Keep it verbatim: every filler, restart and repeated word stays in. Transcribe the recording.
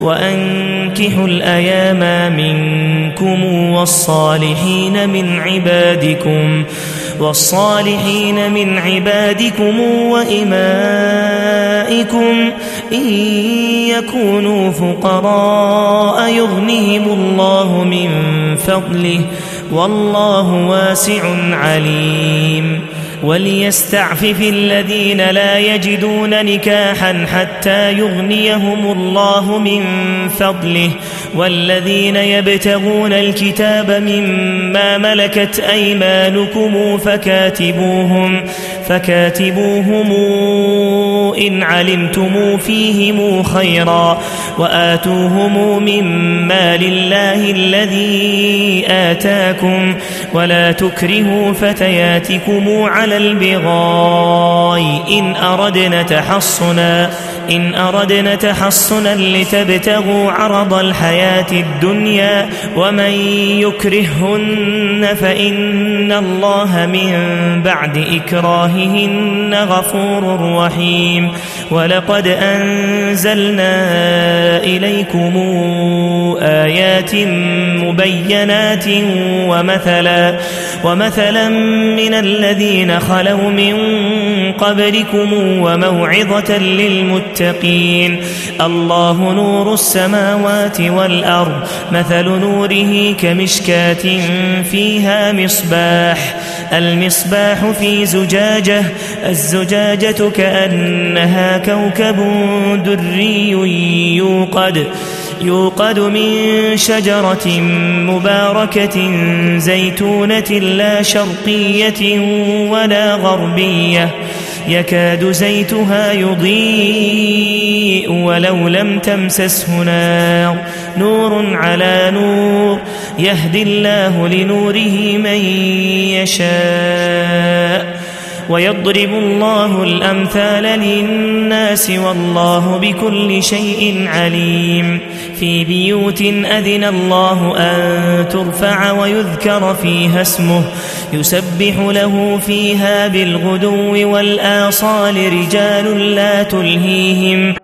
وأنكحوا الأيام منكم والصالحين من عبادكم والصالحين من عبادكم وإمائكم إن يكونوا فقراء يغنهم الله من فضله والله واسع عليم وليستعفف الذين لا يجدون نكاحا حتى يغنيهم الله من فضله والذين يبتغون الكتاب مما ملكت أيمانكم فكاتبوهم فكاتبوهم إن علمتم فيهم خيرا وآتوهم مما لله الذي آتاكم ولا تكرهوا فتياتكم على البغاء إن أردنا تحصنا إن أردنا تحصنا لتبتغوا عرض الحياة الدنيا ومن يكرههن فإن الله من بعد إكراههن غفور رحيم ولقد أنزلنا إليكم آيات مبينات ومثلا ومثلا من الذين خلوا من قبلكم وموعظة للمتقين الله نور السماوات والأرض مثل نوره كمشكاة فيها مصباح المصباح في زجاجة الزجاجة كأنها كوكب دري يوقد يوقد من شجرة مباركة زيتونة لا شرقية ولا غربية يكاد زيتها يضيء ولو لم تمسسه نار نور على نور يهدي الله لنوره من يشاء ويضرب الله الأمثال للناس والله بكل شيء عليم في بيوت أذن الله أن ترفع ويذكر فيها اسمه يسبح له فيها بالغدو والآصال رجال لا تلهيهم